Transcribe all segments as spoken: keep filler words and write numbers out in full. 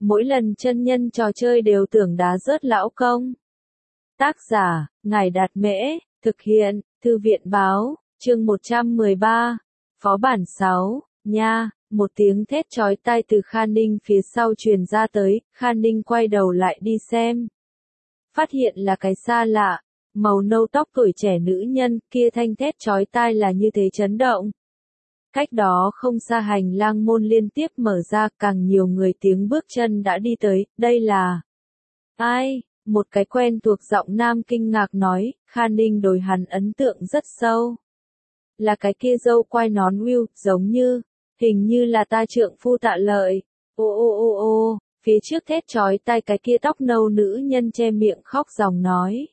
Mỗi lần chân nhân trò chơi đều tưởng đá rớt lão công. Tác giả, Ngải Đạt Mễ, thực hiện, Thư viện báo, chương một trăm mười ba, phó bản sáu, nha, một tiếng thét chói tai từ Khan Ninh phía sau truyền ra tới, Khan Ninh quay đầu lại đi xem. Phát hiện là cái xa lạ, màu nâu tóc tuổi trẻ nữ nhân kia thanh thét chói tai là như thế chấn động. Cách đó không xa hành lang môn liên tiếp mở ra, càng nhiều người tiếng bước chân đã đi tới, đây là... Ai? Một cái quen thuộc giọng nam kinh ngạc nói, Khan Ninh đối hắn ấn tượng rất sâu. Là cái kia dâu quai nón Will, giống như, hình như là ta trượng phu Tạ Lợi. Ô ô ô ô, phía trước thét chói tai cái kia tóc nâu nữ nhân che miệng khóc ròng nói.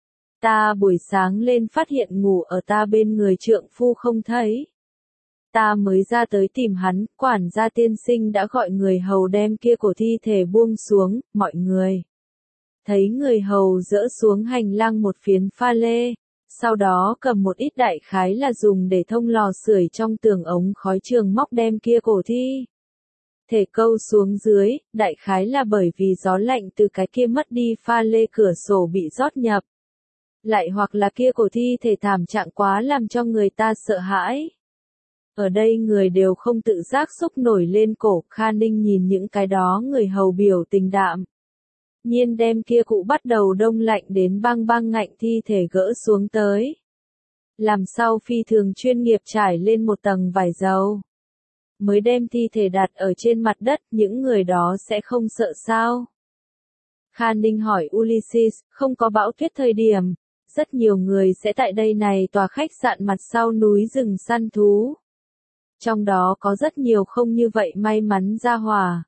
Ta buổi sáng lên phát hiện ngủ ở ta bên người trượng phu không thấy. Ta mới ra tới tìm hắn, quản gia tiên sinh đã gọi người hầu đem kia cổ thi thể buông xuống, mọi người. Thấy người hầu dỡ xuống hành lang một phiến pha lê, sau đó cầm một ít đại khái là dùng để thông lò sưởi trong tường ống khói trường móc đem kia cổ thi thể câu xuống dưới, đại khái là bởi vì gió lạnh từ cái kia mất đi pha lê cửa sổ bị rót nhập. Lại hoặc là kia cổ thi thể thảm trạng quá làm cho người ta sợ hãi. Ở đây người đều không tự giác xúc nổi lên cổ, Khan Ninh nhìn những cái đó người hầu biểu tình đạm. Nhiên đem kia cụ bắt đầu đông lạnh đến băng băng ngạnh thi thể gỡ xuống tới. Làm sau phi thường chuyên nghiệp trải lên một tầng vải dầu. Mới đem thi thể đặt ở trên mặt đất, những người đó sẽ không sợ sao? Khan Ninh hỏi Ulysses, không có bão tuyết thời điểm, rất nhiều người sẽ tại đây này tòa khách sạn mặt sau núi rừng săn thú. Trong đó có rất nhiều không như vậy may mắn ra hỏa.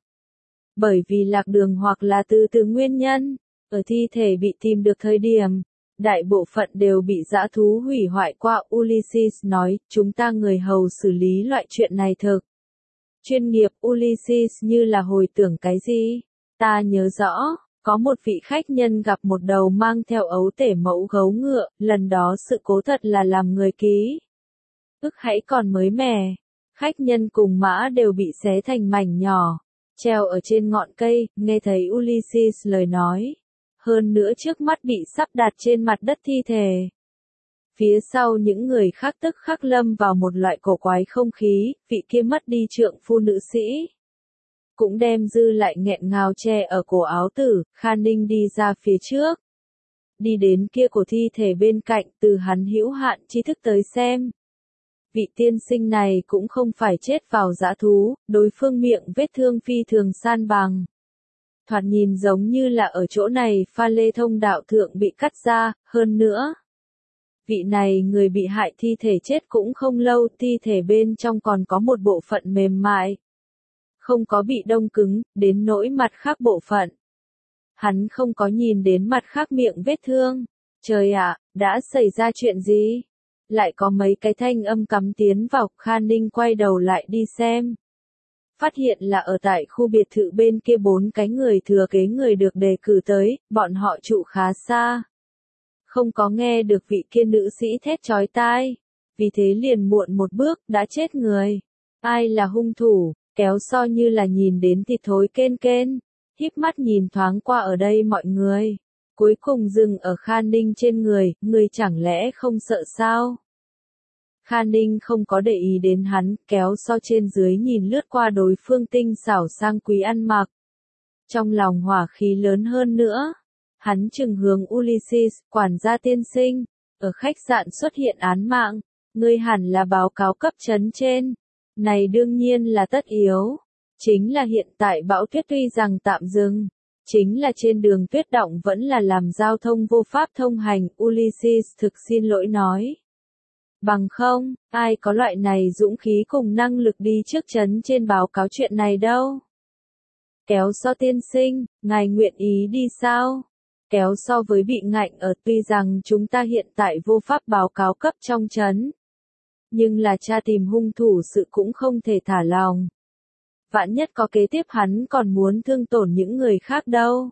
Bởi vì lạc đường hoặc là từ từ nguyên nhân, ở thi thể bị tìm được thời điểm, đại bộ phận đều bị dã thú hủy hoại qua. Ulysses nói, chúng ta người hầu xử lý loại chuyện này thực. Chuyên nghiệp. Ulysses như là hồi tưởng cái gì? Ta nhớ rõ, có một vị khách nhân gặp một đầu mang theo ấu tể mẫu gấu ngựa, lần đó sự cố thật là làm người ký. Ức hãy còn mới mẻ. Khách nhân cùng mã đều bị xé thành mảnh nhỏ, treo ở trên ngọn cây, nghe thấy Ulysses lời nói. Hơn nữa trước mắt bị sắp đặt trên mặt đất thi thể. Phía sau những người khác tức khắc lâm vào một loại cổ quái không khí, vị kia mất đi trượng phu nữ sĩ. Cũng đem dư lại nghẹn ngào che ở cổ áo tử, Khan Ninh đi ra phía trước. Đi đến kia cổ thi thể bên cạnh, từ hắn hữu hạn tri thức tới xem. Vị tiên sinh này cũng không phải chết vào dã thú, đối phương miệng vết thương phi thường san bằng. Thoạt nhìn giống như là ở chỗ này pha lê thông đạo thượng bị cắt ra, hơn nữa. Vị này người bị hại thi thể chết cũng không lâu, thi thể bên trong còn có một bộ phận mềm mại. Không có bị đông cứng, đến nỗi mặt khác bộ phận. Hắn không có nhìn đến mặt khác miệng vết thương. Trời ạ, đã xảy ra chuyện gì? Lại có mấy cái thanh âm cắm tiến vào, Khan Ninh quay đầu lại đi xem. Phát hiện là ở tại khu biệt thự bên kia bốn cái người thừa kế người được đề cử tới, bọn họ trụ khá xa. Không có nghe được vị kia nữ sĩ thét chói tai, vì thế liền muộn một bước, đã chết người. Ai là hung thủ, kéo so như là nhìn đến thịt thối kên kên, híp mắt nhìn thoáng qua ở đây mọi người. Cuối cùng dừng ở Khan Ninh trên người, người chẳng lẽ không sợ sao? Khan Ninh không có để ý đến hắn, kéo so trên dưới nhìn lướt qua đối phương tinh xảo sang quý ăn mặc. Trong lòng hỏa khí lớn hơn nữa, hắn trừng hướng Ulysses, quản gia tiên sinh, ở khách sạn xuất hiện án mạng, ngươi hẳn là báo cáo cấp trấn trên. Này đương nhiên là tất yếu, chính là hiện tại bão tuyết tuy rằng tạm dừng. Chính là trên đường tuyết động vẫn là làm giao thông vô pháp thông hành, Ulysses thực xin lỗi nói. Bằng không, ai có loại này dũng khí cùng năng lực đi trước trấn trên báo cáo chuyện này đâu. Kéo so tiên sinh, ngài nguyện ý đi sao? Kéo so với bị ngạnh ở tuy rằng chúng ta hiện tại vô pháp báo cáo cấp trong trấn. Nhưng là tra tìm hung thủ sự cũng không thể thả lòng. Vạn nhất có kế tiếp hắn còn muốn thương tổn những người khác đâu.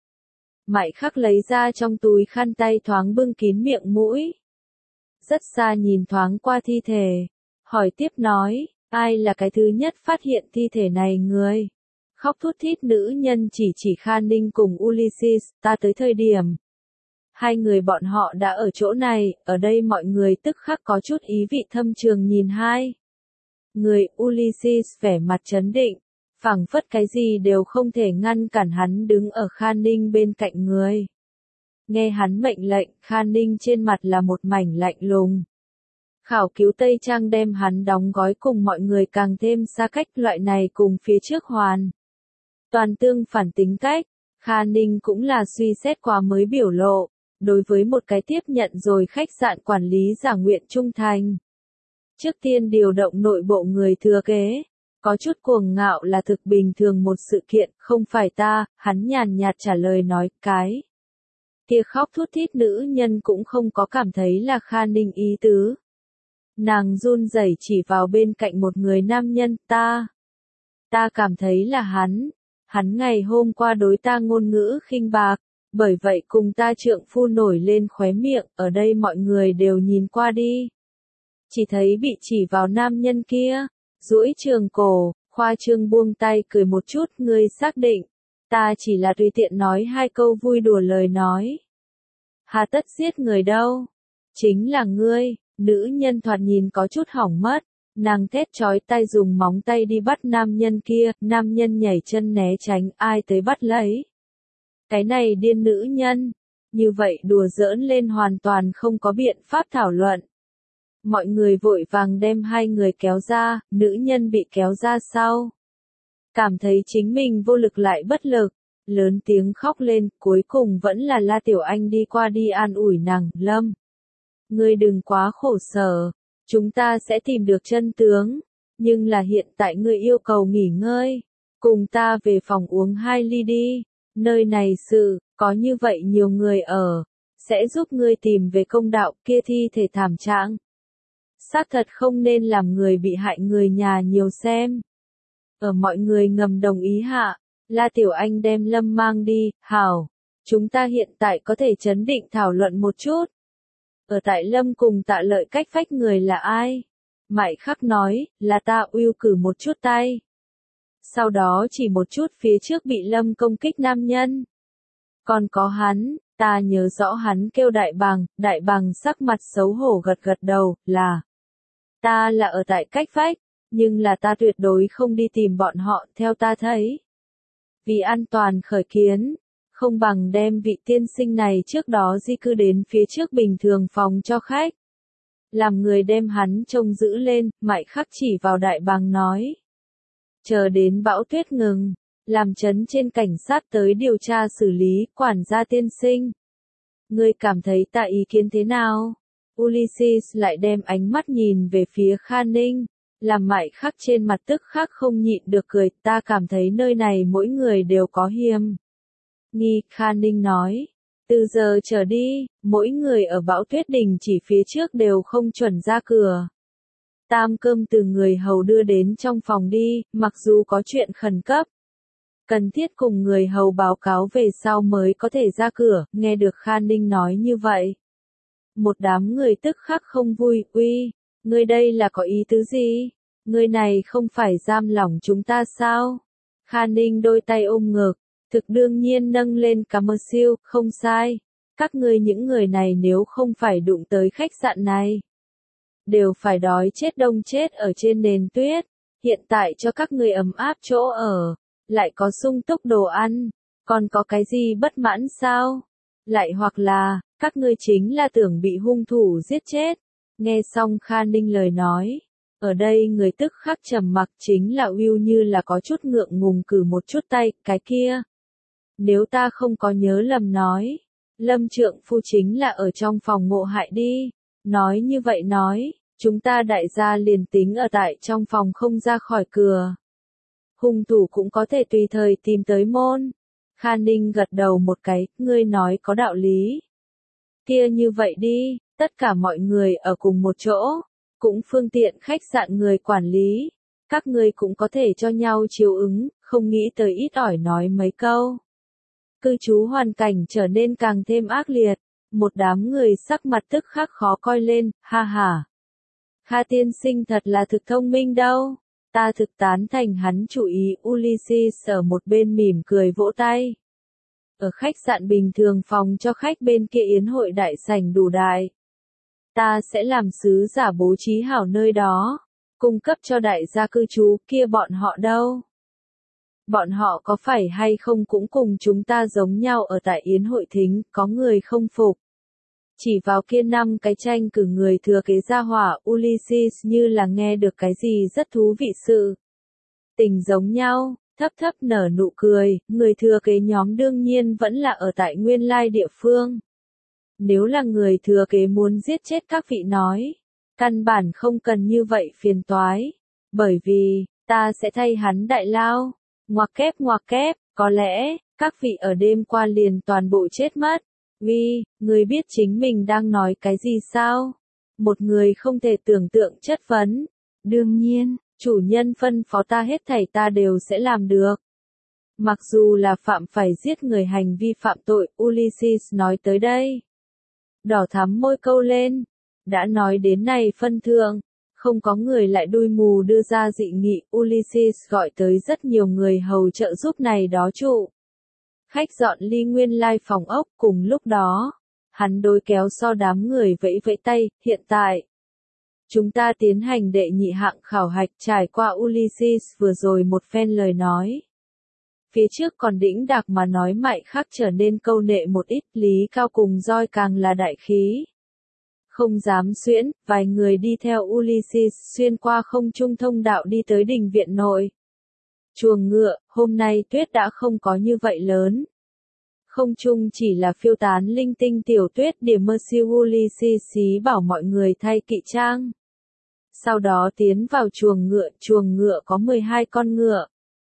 Mại khắc lấy ra trong túi khăn tay thoáng bưng kín miệng mũi. Rất xa nhìn thoáng qua thi thể. Hỏi tiếp nói, ai là cái thứ nhất phát hiện thi thể này người? Khóc thút thít nữ nhân chỉ chỉ Kha Ninh cùng Ulysses, ta tới thời điểm. Hai người bọn họ đã ở chỗ này, ở đây mọi người tức khắc có chút ý vị thâm trường nhìn hai. Người Ulysses vẻ mặt trấn định, phảng phất cái gì đều không thể ngăn cản hắn đứng ở Kha Ninh bên cạnh người. Nghe hắn mệnh lệnh, Kha Ninh trên mặt là một mảnh lạnh lùng. Khảo cứu Tây Trang đem hắn đóng gói cùng mọi người càng thêm xa cách, loại này cùng phía trước hoàn. Toàn tương phản tính cách, Kha Ninh cũng là suy xét qua mới biểu lộ, đối với một cái tiếp nhận rồi khách sạn quản lý giả nguyện trung thành. Trước tiên điều động nội bộ người thừa kế, có chút cuồng ngạo là thực bình thường một sự kiện, không phải ta, hắn nhàn nhạt trả lời nói, cái. Kia khóc thút thít nữ nhân cũng không có cảm thấy là Kha Ninh ý tứ. Nàng run rẩy chỉ vào bên cạnh một người nam nhân, ta. Ta cảm thấy là hắn. Hắn ngày hôm qua đối ta ngôn ngữ khinh bạc, bởi vậy cùng ta trượng phu nổi lên khóe miệng, ở đây mọi người đều nhìn qua đi. Chỉ thấy bị chỉ vào nam nhân kia, duỗi trường cổ, khoa trương buông tay cười một chút, ngươi xác định. Ta chỉ là tùy tiện nói hai câu vui đùa lời nói. Hà tất giết người đâu. Chính là ngươi, nữ nhân thoạt nhìn có chút hỏng mất. Nàng thét chói tai dùng móng tay đi bắt nam nhân kia, nam nhân nhảy chân né tránh, ai tới bắt lấy. Cái này điên nữ nhân, như vậy đùa giỡn lên hoàn toàn không có biện pháp thảo luận. Mọi người vội vàng đem hai người kéo ra, nữ nhân bị kéo ra sau. Cảm thấy chính mình vô lực lại bất lực, lớn tiếng khóc lên, cuối cùng vẫn là La Tiểu Anh đi qua đi an ủi nàng, Lâm. Ngươi đừng quá khổ sở. Chúng ta sẽ tìm được chân tướng, nhưng là hiện tại ngươi yêu cầu nghỉ ngơi, cùng ta về phòng uống hai ly đi, nơi này sự, có như vậy nhiều người ở, sẽ giúp ngươi tìm về công đạo, kia thi thể thảm trạng. Xác thật không nên làm người bị hại người nhà nhiều xem. Ở mọi người ngầm đồng ý hạ, La Tiểu Anh đem Lâm mang đi, hảo, chúng ta hiện tại có thể chấn định thảo luận một chút. Ở tại Lâm cùng Tạ Lợi cách phách người là ai? Mại Khắc nói, là ta Uy cử một chút tay. Sau đó chỉ một chút phía trước bị Lâm công kích nam nhân. Còn có hắn, ta nhớ rõ hắn kêu Đại Bằng, Đại Bằng sắc mặt xấu hổ gật gật đầu, là. Ta là ở tại cách phách, nhưng là ta tuyệt đối không đi tìm bọn họ, theo ta thấy. Vì an toàn khởi kiến. Không bằng đem vị tiên sinh này trước đó di cư đến phía trước bình thường phòng cho khách. Làm người đem hắn trông giữ lên, Mại Khắc chỉ vào Đại Bàng nói. Chờ đến bão tuyết ngừng, làm chấn trên cảnh sát tới điều tra xử lý, quản gia tiên sinh. Ngươi cảm thấy ta ý kiến thế nào? Ulysses lại đem ánh mắt nhìn về phía Kha Ninh, làm Mại Khắc trên mặt tức khắc không nhịn được cười, ta cảm thấy nơi này mỗi người đều có hiềm nghi, Kha Ninh nói. Từ giờ trở đi, mỗi người ở bão tuyết đình chỉ phía trước đều không chuẩn ra cửa. Tam cơm từ người hầu đưa đến trong phòng đi, mặc dù có chuyện khẩn cấp. Cần thiết cùng người hầu báo cáo về sau mới có thể ra cửa, nghe được Kha Ninh nói như vậy. Một đám người tức khắc không vui, uy, ngươi đây là có ý tứ gì? Ngươi này không phải giam lỏng chúng ta sao? Kha Ninh đôi tay ôm ngực. Thực đương nhiên nâng lên cảm ơn siêu, không sai. Các ngươi những người này nếu không phải đụng tới khách sạn này, đều phải đói chết đông chết ở trên nền tuyết. Hiện tại cho các ngươi ấm áp chỗ ở, lại có sung túc đồ ăn, còn có cái gì bất mãn sao? Lại hoặc là, các ngươi chính là tưởng bị hung thủ giết chết. Nghe xong Kha Ninh lời nói, ở đây người tức khắc trầm mặc, chính là Will như là có chút ngượng ngùng cử một chút tay, cái kia. Nếu ta không có nhớ lầm nói, Lâm trượng phu chính là ở trong phòng ngộ hại đi. Nói như vậy nói, chúng ta đại gia liền tính ở tại trong phòng không ra khỏi cửa. Hung thủ cũng có thể tùy thời tìm tới môn. Kha Ninh gật đầu một cái, ngươi nói có đạo lý. Kia như vậy đi, tất cả mọi người ở cùng một chỗ, cũng phương tiện khách sạn người quản lý. Các ngươi cũng có thể cho nhau chiếu ứng, không nghĩ tới ít ỏi nói mấy câu. Cư trú hoàn cảnh trở nên càng thêm ác liệt, một đám người sắc mặt tức khắc khó coi lên, ha ha. Kha tiên sinh thật là thực thông minh đâu, Ta thực tán thành hắn chủ ý. Ulysses ở một bên mỉm cười vỗ tay. Ở khách sạn bình thường phòng cho khách bên kia yến hội đại sảnh đủ đại. Ta sẽ làm sứ giả bố trí hảo nơi đó, cung cấp cho đại gia cư trú. Kia bọn họ đâu? Bọn họ có phải hay không cũng cùng chúng ta giống nhau ở tại yến hội thính? Có người không phục. Chỉ vào kia năm cái tranh cử người thừa kế gia hỏa. Ulysses như là nghe được cái gì rất thú vị sự. Tình giống nhau, thấp thấp nở nụ cười. Người thừa kế nhóm đương nhiên vẫn là ở tại nguyên lai địa phương. Nếu là người thừa kế muốn giết chết các vị nói, căn bản không cần như vậy phiền toái. Bởi vì, ta sẽ thay hắn đại lao. Ngoặc kép ngoặc kép, có lẽ, các vị ở đêm qua liền toàn bộ chết mất. Vì, người biết chính mình đang nói cái gì sao? Một người không thể tưởng tượng chất vấn. Đương nhiên, chủ nhân phân phó ta hết thảy ta đều sẽ làm được. Mặc dù là phạm phải giết người hành vi phạm tội. Ulysses nói tới đây. Đỏ thắm môi câu lên. Đã nói đến này phân thượng. Không có người lại đuôi mù đưa ra dị nghị. Ulysses gọi tới rất nhiều người hầu trợ giúp này đó trụ. Khách dọn ly nguyên lai phòng ốc. Cùng lúc đó, hắn đối kéo so đám người vẫy vẫy tay. Hiện tại, chúng ta tiến hành đệ nhị hạng khảo hạch. Trải qua Ulysses vừa rồi một phen lời nói. Phía trước còn đĩnh đạc mà nói mại khác trở nên câu nệ một ít. Lý Cao cùng roi càng là đại khí. Không dám xuyễn, vài người đi theo Ulysses xuyên qua không trung thông đạo đi tới đình viện nội. Chuồng ngựa, hôm nay tuyết đã không có như vậy lớn. Không trung chỉ là phiêu tán linh tinh tiểu tuyết. Điểm mơ siêu. Ulysses xí bảo mọi người thay kỵ trang. Sau đó tiến vào chuồng ngựa. Chuồng ngựa có mười hai con ngựa.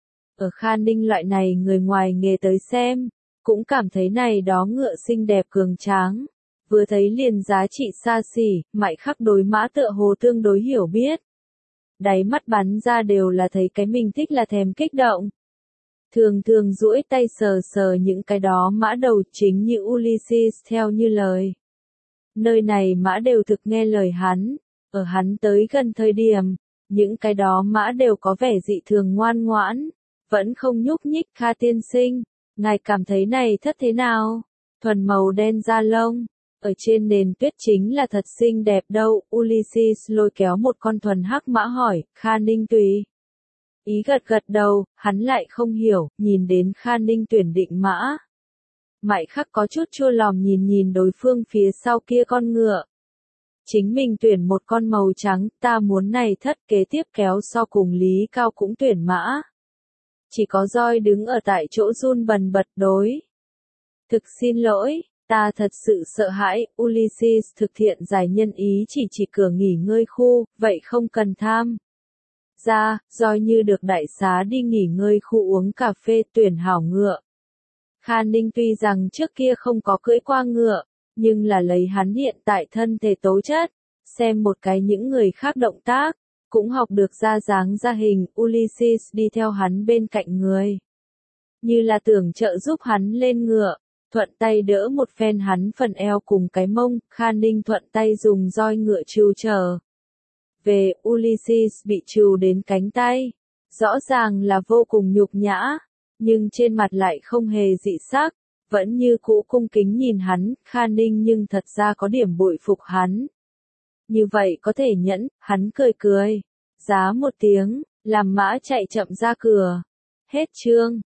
Ở Kha Ninh loại này người ngoài nghề tới xem, cũng cảm thấy này đó ngựa xinh đẹp cường tráng. Vừa thấy liền giá trị xa xỉ, Mại Khắc đối mã tựa hồ tương đối hiểu biết. Đáy mắt bắn ra đều là thấy cái mình thích là thèm kích động. Thường thường duỗi tay sờ sờ những cái đó mã đầu. Chính như Ulysses theo như lời. Nơi này mã đều thực nghe lời hắn. Ở hắn tới gần thời điểm, những cái đó mã đều có vẻ dị thường ngoan ngoãn. Vẫn không nhúc nhích. Kha tiên sinh, ngài cảm thấy này thất thế nào? Thuần màu đen da lông. Ở trên nền tuyết chính là thật xinh đẹp đâu. Ulysses lôi kéo một con thuần hắc mã hỏi. Kha Ninh tùy ý gật gật đầu. Hắn lại không hiểu. Nhìn đến Kha Ninh tuyển định mã. Mại Khắc có chút chua lòng nhìn nhìn đối phương phía sau kia con ngựa. Chính mình tuyển một con màu trắng. Ta muốn này thất kế tiếp kéo so cùng Lý Cao cũng tuyển mã. Chỉ có roi đứng ở tại chỗ run bần bật đối. Thực xin lỗi. Ta thật sự sợ hãi. Ulysses thực thiện giải nhân ý chỉ chỉ cửa nghỉ ngơi khu. Vậy không cần tham ra. Roi như được đại xá đi nghỉ ngơi khu uống cà phê. Tuyển hảo ngựa. Kha Ninh tuy rằng trước kia không có cưỡi qua ngựa, nhưng là lấy hắn hiện tại thân thể tố chất, xem một cái những người khác động tác, cũng học được ra dáng ra hình. Ulysses đi theo hắn bên cạnh người, như là tưởng trợ giúp hắn lên ngựa, thuận tay đỡ một phen hắn phần eo cùng cái mông. Kha Ninh thuận tay dùng roi ngựa trừ trở về. Ulysses bị trừ đến cánh tay, rõ ràng là vô cùng nhục nhã, nhưng trên mặt lại không hề dị sắc, vẫn như cũ cung kính nhìn hắn. Kha Ninh nhưng thật ra có điểm bội phục hắn. Như vậy có thể nhẫn. Hắn cười cười, giá một tiếng, làm mã chạy chậm ra cửa. Hết chương.